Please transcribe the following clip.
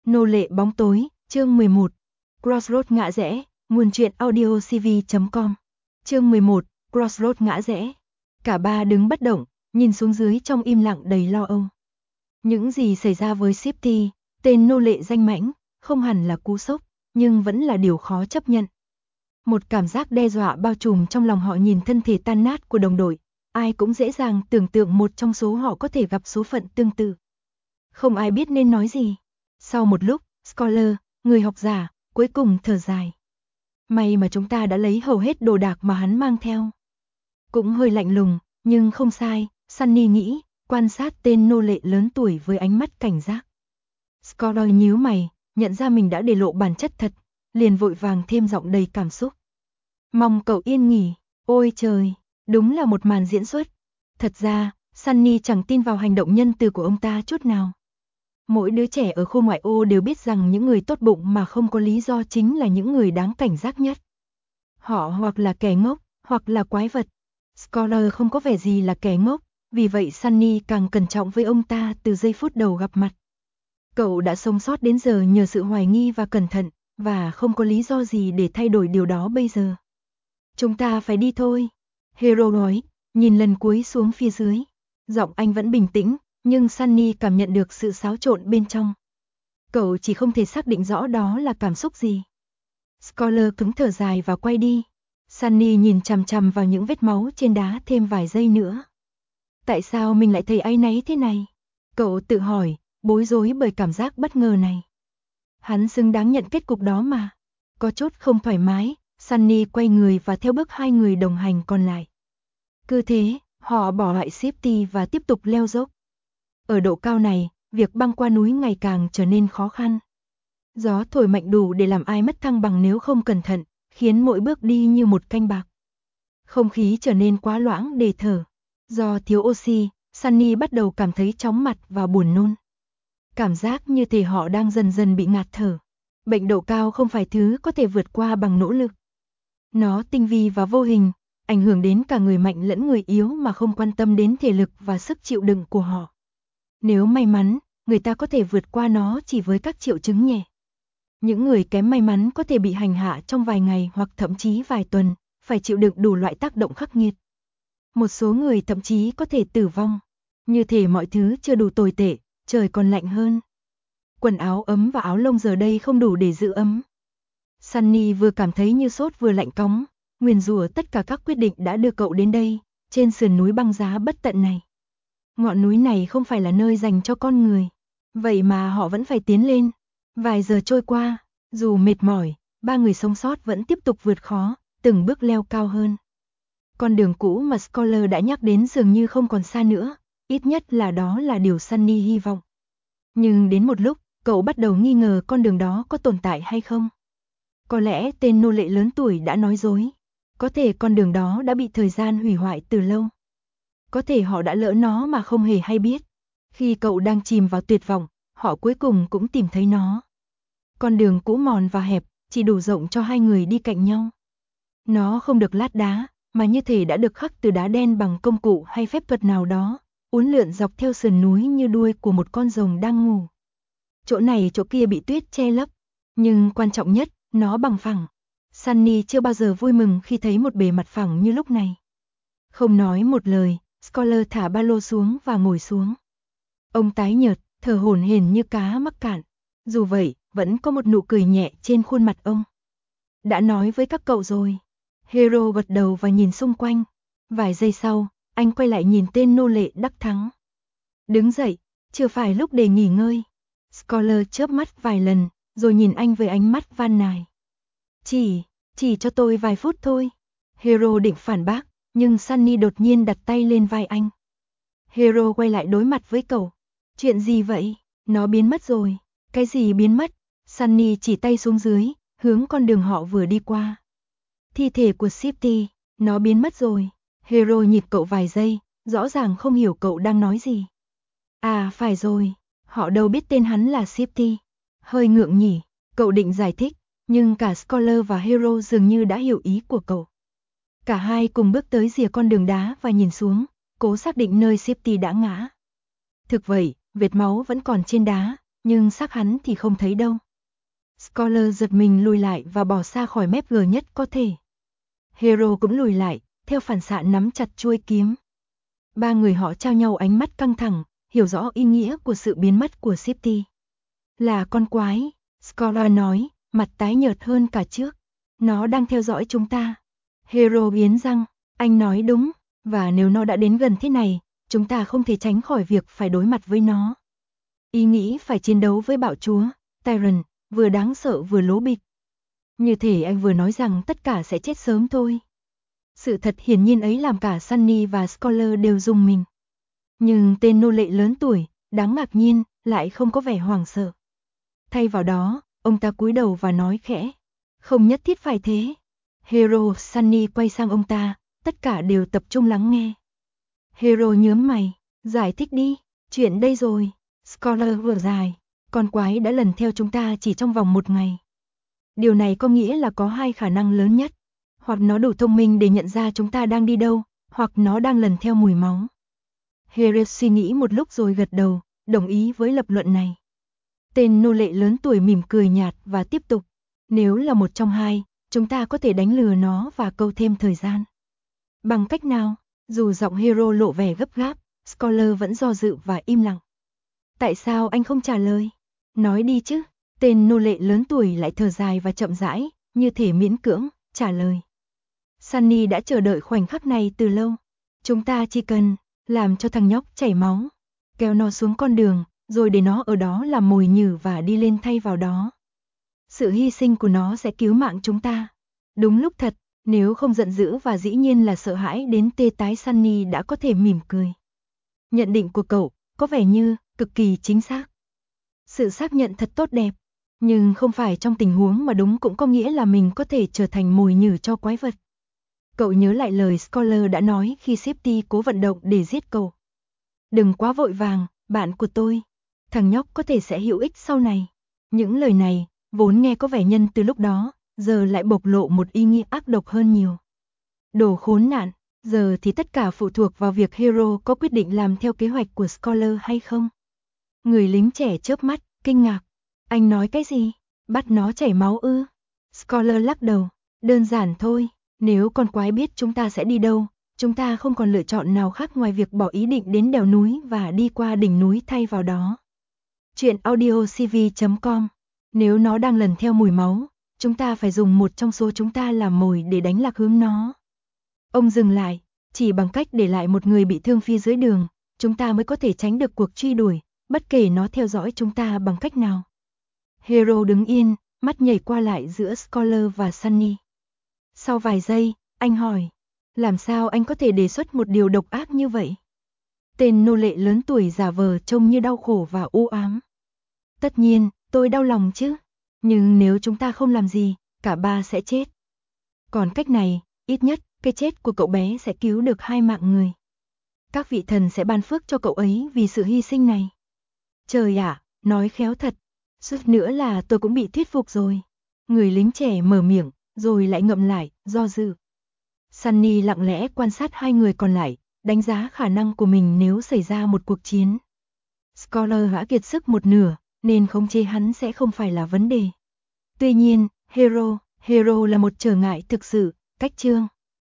Nô lệ bóng tối, chương 11. Crossroad ngã rẽ, nguồn truyện audio cv.com. Chương 11, Crossroad ngã rẽ. Cả ba đứng bất động, nhìn xuống dưới trong im lặng đầy lo âu. Những gì xảy ra với Shifty, tên nô lệ danh mãnh, không hẳn là cú sốc, nhưng vẫn là điều khó chấp nhận. Một cảm giác đe dọa bao trùm trong lòng họ nhìn thân thể tan nát của đồng đội, ai cũng dễ dàng tưởng tượng một trong số họ có thể gặp số phận tương tự. Không ai biết nên nói gì. Sau một lúc, Scholar, người học giả, cuối cùng thở dài. May mà chúng ta đã lấy hầu hết đồ đạc mà hắn mang theo. Cũng hơi lạnh lùng, nhưng không sai, Sunny nghĩ, quan sát tên nô lệ lớn tuổi với ánh mắt cảnh giác. Scholar nhíu mày, nhận ra mình đã để lộ bản chất thật, liền vội vàng thêm giọng đầy cảm xúc. Mong cậu yên nghỉ, ôi trời, đúng là một màn diễn xuất. Thật ra, Sunny chẳng tin vào hành động nhân từ của ông ta chút nào. Mỗi đứa trẻ ở khu ngoại ô đều biết rằng những người tốt bụng mà không có lý do chính là những người đáng cảnh giác nhất. Họ hoặc là kẻ ngốc, hoặc là quái vật. Scholar không có vẻ gì là kẻ ngốc, vì vậy Sunny càng cẩn trọng với ông ta từ giây phút đầu gặp mặt. Cậu đã sống sót đến giờ nhờ sự hoài nghi và cẩn thận, và không có lý do gì để thay đổi điều đó bây giờ. Chúng ta phải đi thôi. Hero nói, nhìn lần cuối xuống phía dưới. Giọng anh vẫn bình tĩnh, nhưng Sunny cảm nhận được sự xáo trộn bên trong. Cậu chỉ không thể xác định rõ đó là cảm xúc gì. Scholar cứng thở dài và quay đi. Sunny nhìn chằm chằm vào những vết máu trên đá thêm vài giây nữa. Tại sao mình lại thấy áy náy thế này? Cậu tự hỏi, bối rối bởi cảm giác bất ngờ này. Hắn xứng đáng nhận kết cục đó mà. Có chút không thoải mái, Sunny quay người và theo bước hai người đồng hành còn lại. Cứ thế, họ bỏ lại Shifty và tiếp tục leo dốc. Ở độ cao này, việc băng qua núi ngày càng trở nên khó khăn. Gió thổi mạnh đủ để làm ai mất thăng bằng nếu không cẩn thận, khiến mỗi bước đi như một canh bạc. Không khí trở nên quá loãng để thở. Do thiếu oxy, Sunny bắt đầu cảm thấy chóng mặt và buồn nôn. Cảm giác như thể họ đang dần dần bị ngạt thở. Bệnh độ cao không phải thứ có thể vượt qua bằng nỗ lực. Nó tinh vi và vô hình, ảnh hưởng đến cả người mạnh lẫn người yếu mà không quan tâm đến thể lực và sức chịu đựng của họ. Nếu may mắn, người ta có thể vượt qua nó chỉ với các triệu chứng nhẹ. Những người kém may mắn có thể bị hành hạ trong vài ngày hoặc thậm chí vài tuần, phải chịu đựng đủ loại tác động khắc nghiệt. Một số người thậm chí có thể tử vong. Như thể mọi thứ chưa đủ tồi tệ, trời còn lạnh hơn. Quần áo ấm và áo lông giờ đây không đủ để giữ ấm. Sunny vừa cảm thấy như sốt vừa lạnh cóng, nguyền rủa tất cả các quyết định đã đưa cậu đến đây, trên sườn núi băng giá bất tận này. Ngọn núi này không phải là nơi dành cho con người, vậy mà họ vẫn phải tiến lên. Vài giờ trôi qua, dù mệt mỏi, ba người sống sót vẫn tiếp tục vượt khó, từng bước leo cao hơn. Con đường cũ mà Scholar đã nhắc đến dường như không còn xa nữa, ít nhất là đó là điều Sunny hy vọng. Nhưng đến một lúc, cậu bắt đầu nghi ngờ con đường đó có tồn tại hay không. Có lẽ tên nô lệ lớn tuổi đã nói dối. Có thể con đường đó đã bị thời gian hủy hoại từ lâu. Có thể họ đã lỡ nó mà không hề hay biết. Khi cậu đang chìm vào tuyệt vọng, họ cuối cùng cũng tìm thấy nó. Con đường cũ mòn và hẹp, chỉ đủ rộng cho hai người đi cạnh nhau. Nó không được lát đá, mà như thể đã được khắc từ đá đen bằng công cụ hay phép thuật nào đó, uốn lượn dọc theo sườn núi như đuôi của một con rồng đang ngủ. Chỗ này chỗ kia bị tuyết che lấp, nhưng quan trọng nhất, nó bằng phẳng. Sunny chưa bao giờ vui mừng khi thấy một bề mặt phẳng như lúc này. Không nói một lời, Scholar thả ba lô xuống và ngồi xuống. Ông tái nhợt, thở hổn hển như cá mắc cạn. Dù vậy, vẫn có một nụ cười nhẹ trên khuôn mặt ông. Đã nói với các cậu rồi. Hero gật đầu và nhìn xung quanh. Vài giây sau, anh quay lại nhìn tên nô lệ đắc thắng. Đứng dậy, chưa phải lúc để nghỉ ngơi. Scholar chớp mắt vài lần, rồi nhìn anh với ánh mắt van nài. Chỉ cho tôi vài phút thôi. Hero định phản bác, nhưng Sunny đột nhiên đặt tay lên vai anh. Hero quay lại đối mặt với cậu. Chuyện gì vậy? Nó biến mất rồi. Cái gì biến mất? Sunny chỉ tay xuống dưới, hướng con đường họ vừa đi qua. Thi thể của Shifty, nó biến mất rồi. Hero nhịp cậu vài giây, rõ ràng không hiểu cậu đang nói gì. À phải rồi, họ đâu biết tên hắn là Shifty. Hơi ngượng nhỉ, cậu định giải thích, nhưng cả Scholar và Hero dường như đã hiểu ý của cậu. Cả hai cùng bước tới rìa con đường đá và nhìn xuống, cố xác định nơi Shifty đã ngã. Thực vậy, vệt máu vẫn còn trên đá, nhưng xác hắn thì không thấy đâu. Scholar giật mình lùi lại và bỏ xa khỏi mép G nhất có thể. Hero cũng lùi lại, theo phản xạ nắm chặt chuôi kiếm. Ba người họ trao nhau ánh mắt căng thẳng, hiểu rõ ý nghĩa của sự biến mất của Shifty. Là con quái, Scholar nói, mặt tái nhợt hơn cả trước. Nó đang theo dõi chúng ta. Hero nghiến răng, anh nói đúng, và nếu nó đã đến gần thế này, chúng ta không thể tránh khỏi việc phải đối mặt với nó. Ý nghĩ phải chiến đấu với bạo chúa, Tyrant, vừa đáng sợ vừa lố bịch. Như thể anh vừa nói rằng tất cả sẽ chết sớm thôi. Sự thật hiển nhiên ấy làm cả Sunny và Scholar đều rùng mình. Nhưng tên nô lệ lớn tuổi, đáng ngạc nhiên, lại không có vẻ hoảng sợ. Thay vào đó, ông ta cúi đầu và nói khẽ, không nhất thiết phải thế. Hero, Sunny quay sang ông ta, tất cả đều tập trung lắng nghe. Hero nhớm mày, giải thích đi, chuyện đây rồi. Scholar vừa dài, con quái đã lần theo chúng ta chỉ trong vòng 1 ngày. Điều này có nghĩa là có 2 khả năng lớn nhất. Hoặc nó đủ thông minh để nhận ra chúng ta đang đi đâu, hoặc nó đang lần theo mùi máu. Hero suy nghĩ một lúc rồi gật đầu, đồng ý với lập luận này. Tên nô lệ lớn tuổi mỉm cười nhạt và tiếp tục. Nếu là một trong hai, chúng ta có thể đánh lừa nó và câu thêm thời gian. Bằng cách nào? Dù giọng Hero lộ vẻ gấp gáp, Scholar vẫn do dự và im lặng. Tại sao anh không trả lời? Nói đi chứ. Tên nô lệ lớn tuổi lại thở dài và chậm rãi, như thể miễn cưỡng, trả lời. Sunny đã chờ đợi khoảnh khắc này từ lâu. Chúng ta chỉ cần làm cho thằng nhóc chảy máu, kéo nó xuống con đường, rồi để nó ở đó làm mồi nhử và đi lên thay vào đó. Sự hy sinh của nó sẽ cứu mạng chúng ta. Đúng lúc thật, nếu không giận dữ và dĩ nhiên là sợ hãi đến tê tái, Sunny đã có thể mỉm cười. Nhận định của cậu có vẻ như cực kỳ chính xác. Sự xác nhận thật tốt đẹp, nhưng không phải trong tình huống mà đúng cũng có nghĩa là mình có thể trở thành mồi nhử cho quái vật. Cậu nhớ lại lời Scholar đã nói khi Shifty cố vận động để giết cậu. Đừng quá vội vàng, bạn của tôi. Thằng nhóc có thể sẽ hữu ích sau này. Những lời này, vốn nghe có vẻ nhân từ lúc đó, giờ lại bộc lộ một ý nghĩa ác độc hơn nhiều. Đồ khốn nạn, giờ thì tất cả phụ thuộc vào việc Hero có quyết định làm theo kế hoạch của Scholar hay không. Người lính trẻ chớp mắt, kinh ngạc. Anh nói cái gì? Bắt nó chảy máu ư? Scholar lắc đầu. Đơn giản thôi, nếu con quái biết chúng ta sẽ đi đâu, chúng ta không còn lựa chọn nào khác ngoài việc bỏ ý định đến đèo núi và đi qua đỉnh núi thay vào đó. Chuyện audiocv.com. Nếu nó đang lần theo mùi máu, chúng ta phải dùng một trong số chúng ta làm mồi để đánh lạc hướng nó. Ông dừng lại, chỉ bằng cách để lại một người bị thương phía dưới đường, chúng ta mới có thể tránh được cuộc truy đuổi, bất kể nó theo dõi chúng ta bằng cách nào. Hero đứng yên, mắt nhảy qua lại giữa Scholar và Sunny. Sau vài giây, anh hỏi, làm sao anh có thể đề xuất một điều độc ác như vậy? Tên nô lệ lớn tuổi giả vờ trông như đau khổ và u ám. Tất nhiên, tôi đau lòng chứ, nhưng nếu chúng ta không làm gì, cả ba sẽ chết. Còn cách này, ít nhất, cái chết của cậu bé sẽ cứu được 2 mạng người. Các vị thần sẽ ban phước cho cậu ấy vì sự hy sinh này. Trời ạ, nói khéo thật, suýt nữa là tôi cũng bị thuyết phục rồi. Người lính trẻ mở miệng, rồi lại ngậm lại, do dự. Sunny lặng lẽ quan sát 2 người còn lại, đánh giá khả năng của mình nếu xảy ra một cuộc chiến. Scholar đã kiệt sức một nửa, nên khống chế hắn sẽ không phải là vấn đề. Tuy nhiên, Hero là một trở ngại thực sự. Cách chương